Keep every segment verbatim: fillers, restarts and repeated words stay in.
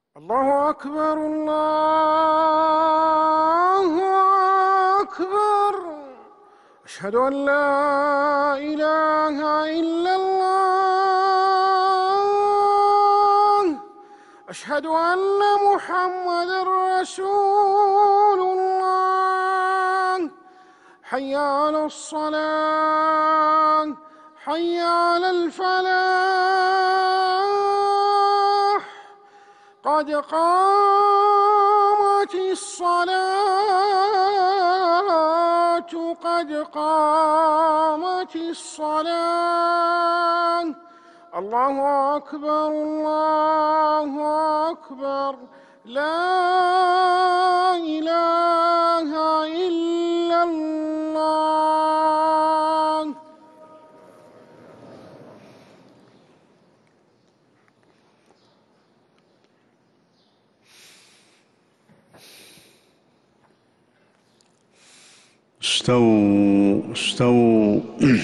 الله أكبر الله أكبر. أشهد أن لا إله إلا الله. أشهد أن محمدًا رسول الله. حي على الصلاة، حي على الفلاح، قد قامت الصلاة، قد قامت الصلاة. الله أكبر الله أكبر. لا إله إلا الله. استووا استووا.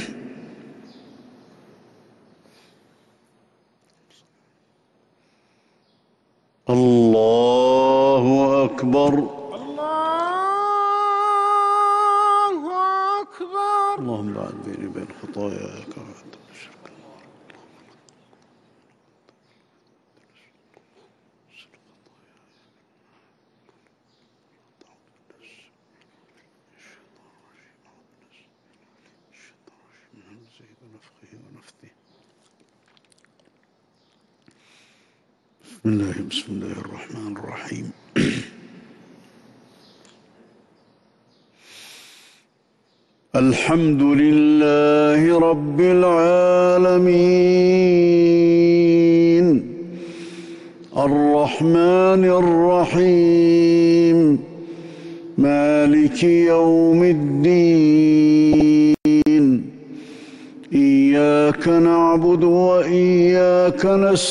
الله أكبر الله أكبر. اللهم بعد بيني وبين خطاياك وبعد الشرك. بسم الله بسم الله الرحمن الرحيم. الحمد لله رب العالمين الرحمن الرحيم مالك يوم الدين. إياك نعبد وإياك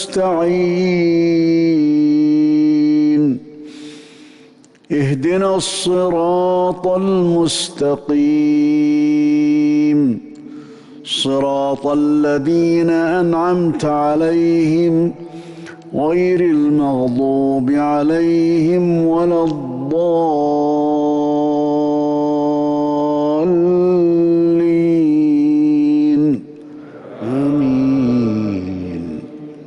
نستعين. اهدنا الصراط المستقيم صراط الذين أنعمت عليهم غير المغضوب عليهم ولا الضالين. آمين.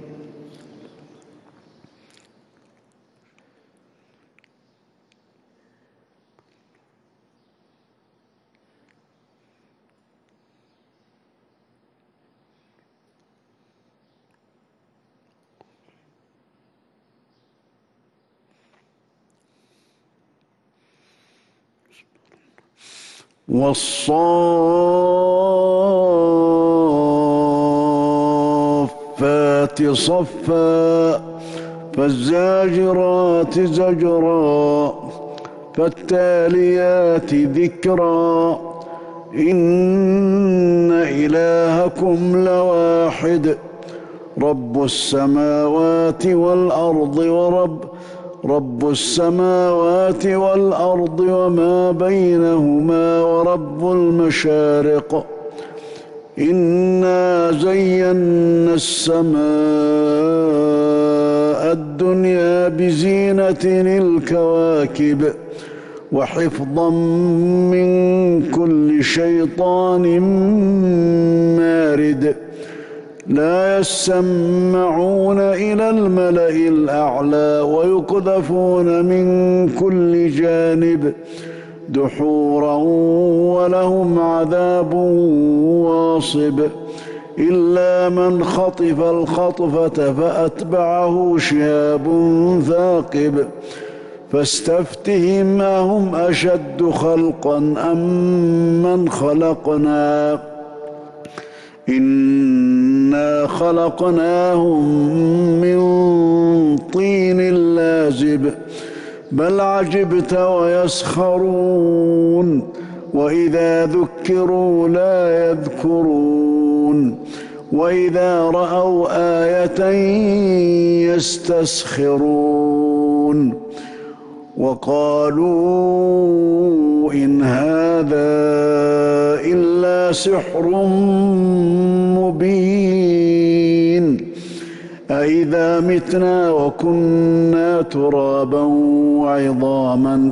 والصافات صفا فالزاجرات زجرا فالتاليات ذكرا. إن إلهكم لواحد رب السماوات والأرض ورب رب السماوات والأرض وما بينهما ورب المشارق. إنا زينا السماء الدنيا بزينة الكواكب وحفظا من كل شيطان مارد. لا يسمعون إلى الملأ الأعلى ويقذفون من كل جانب دحورا ولهم عذاب واصب. إلا من خطف الخطفة فأتبعه شهاب ثاقب. فاستفتهم أهم أشد خلقا أم من خلقنا إنا خلقناهم من طين لازب. بل عجبت ويسخرون وإذا ذكروا لا يذكرون وإذا رأوا آية يستسخرون وقالوا إن هذا إلا سحر مبين. أإذا متنا وكنا ترابا وعظاما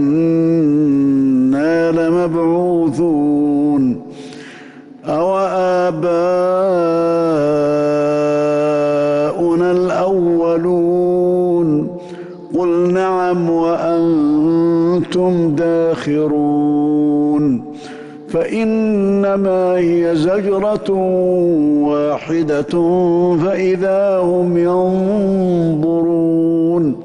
أإنا لمبعوثون أوآباؤنا الأولون قل نعم وأنتم داخرون فإنما هي زجرة واحدة فإذا هم ينظرون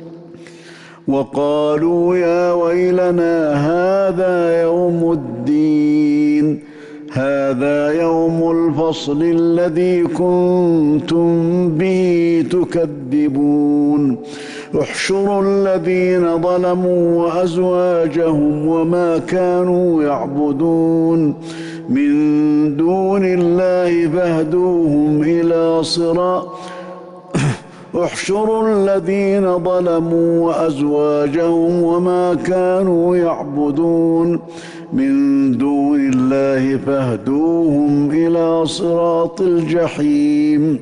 وقالوا يا ويلنا هذا يوم الدين هذا يوم الفصل الذي كنتم به تكذبون احشروا الذين ظلموا وأزواجهم وما كانوا يعبدون من دون الله فاهدوهم إلى صراط احشروا الذين ظلموا وأزواجهم وما كانوا يعبدون من دون الله فاهدوهم إلى صراط الجحيم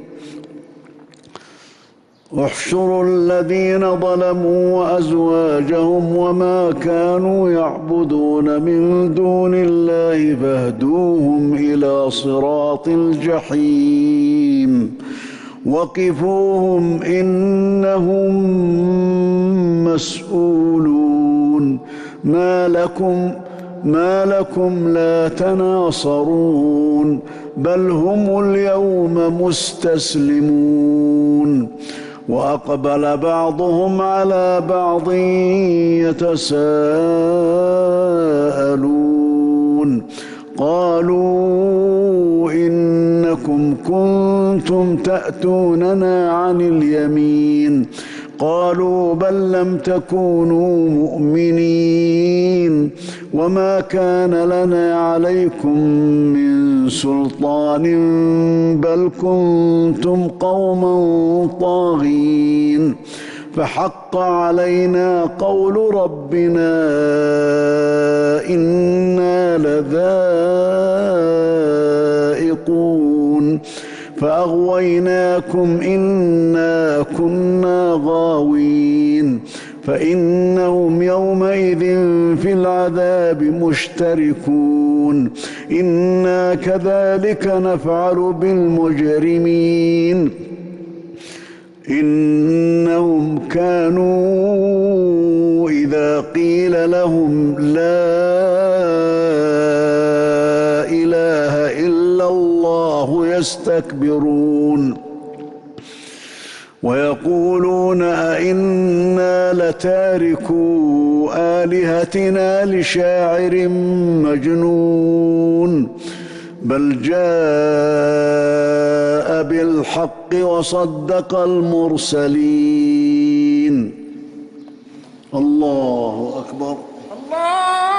احشروا الذين ظلموا وأزواجهم وما كانوا يعبدون من دون الله فاهدوهم إلى صراط الجحيم وقفوهم إنهم مسؤولون ما لكم ما لكم لا تناصرون بل هم اليوم مستسلمون وأقبل بعضهم على بعض يتساءلون قالوا إنكم كنتم تأتوننا عن اليمين قالوا بل لم تكونوا مؤمنين وما كان لنا عليكم من سلطان بل كنتم قوما طاغين فحق علينا قول ربنا إنا لذائقون فأغويناكم إنا كنا غاوين فإنهم يومئذ في العذاب مشتركون إنا كذلك نفعل بالمجرمين إنهم كانوا إذا قيل لهم لا إله إلا الله يستكبرون ويقولون أئنا لتاركو آلهتنا لشاعر مجنون بل جاء بالحق وصدق المرسلين الله أكبر الله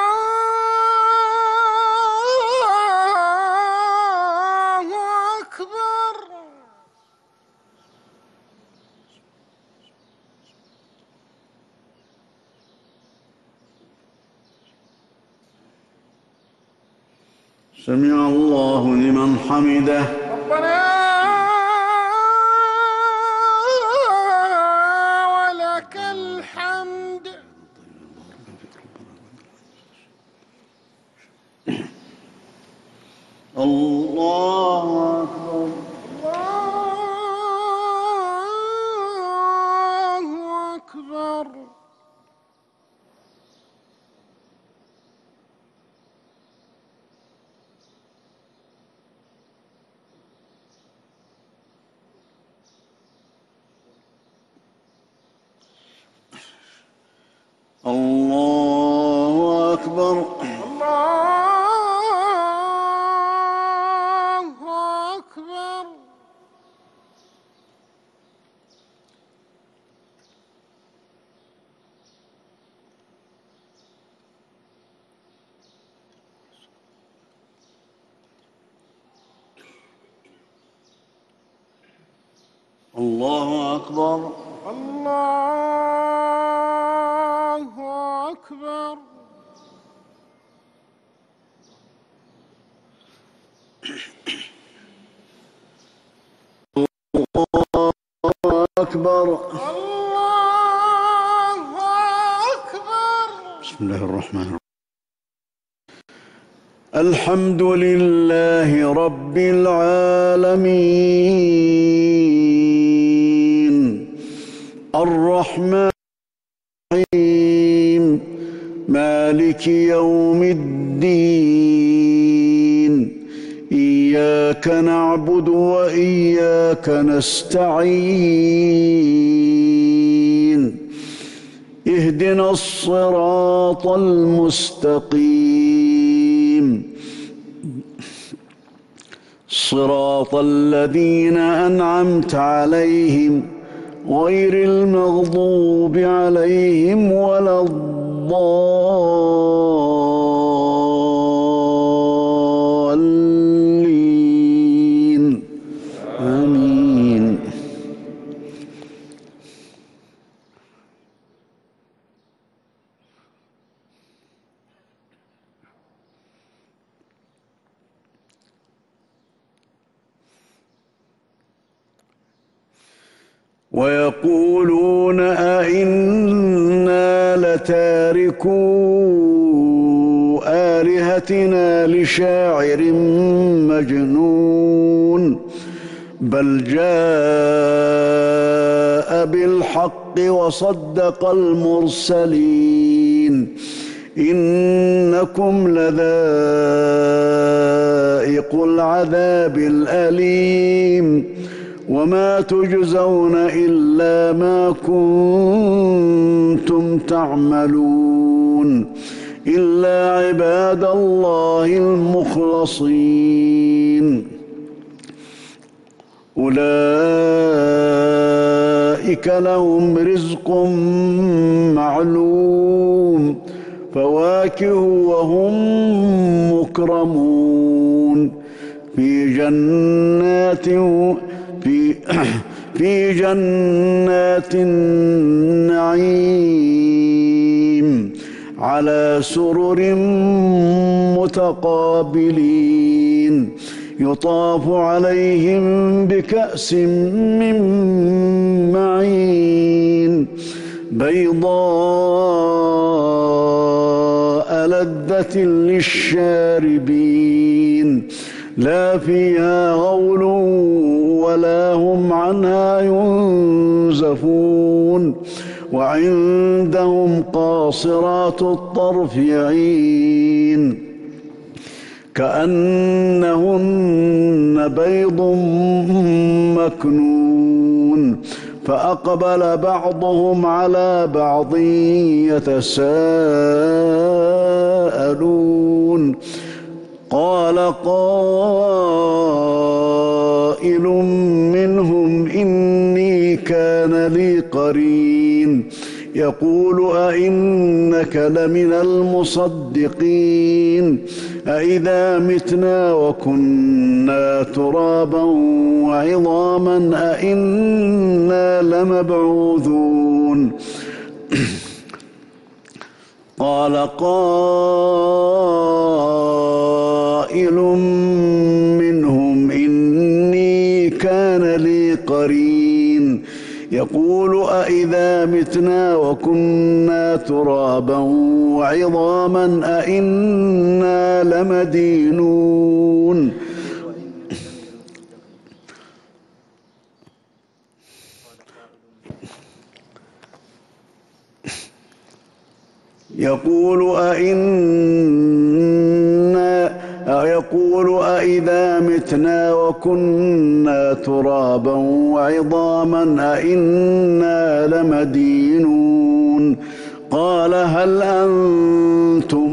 أكبر. سمع الله لمن حمده ربنا ولك الحمد. الله أكبر الله أكبر. الله أكبر الله أكبر. الله أكبر الله أكبر. أكبر. الله أكبر. بسم الله الرحمن الرحيم. الحمد لله رب العالمين الرحمن الرحيم مالك يوم الدين إياك نعبد وإياك نستعين اهدنا الصراط المستقيم صراط الذين أنعمت عليهم غير المغضوب عليهم ولا الضالين آمين. ويقولون أئنا لتاركو آلهتنا لشاعر مجنون بل جاء بالحق وصدق المرسلين إنكم لذائق العذاب الأليم وما تجزون إلا ما كنتم تعملون إلا عباد الله المخلصين أولئك لهم رزق معلوم فواكه وهم مكرمون في جنات في في جنات النعيم على سرر متقابلين يطاف عليهم بكأس من معين بيضاء لذة للشاربين لا فيها غول ولا هم عنها ينزفون وعندهم قاصرات الطرف عين كأنهن بيض مكنون فأقبل بعضهم على بعض يتساءلون قال قائل منهم إني كان لي قرين يقول أئنك لمن المصدقين أئذا متنا وكنا ترابا وعظاما أئنا لمبعوثون قال قائل منهم إني كان لي قرين يقول أئذا متنا وكنا ترابا وعظاما أئنا لمدينون يقول أئنا يقول أئذا متنا وكنا ترابا وعظاما أئنا لمدينون قال هل أنتم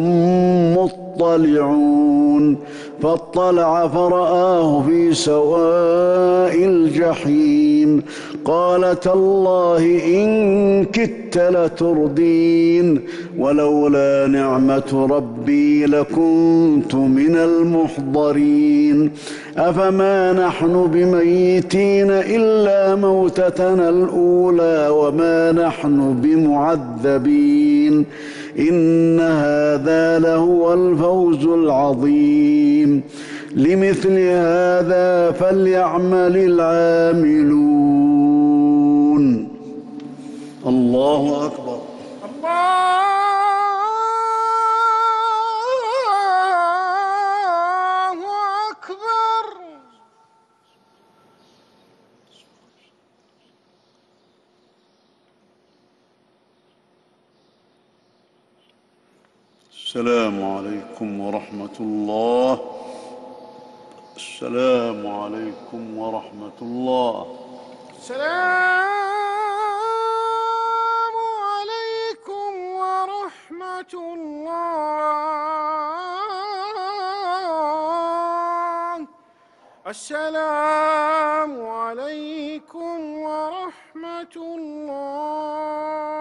مطلعون فاطلع فرآه في سواء الجحيم قال تالله إن كدت لتردين ولولا نعمة ربي لكنت من المحضرين أفما نحن بميتين إلا موتتنا الأولى وما نحن بمعذبين إن هذا لهو الفوز العظيم لمثل هذا فليعمل العاملون السلام عليكم ورحمة الله. السلام عليكم ورحمة الله. السلام عليكم ورحمة الله. السلام عليكم ورحمة الله.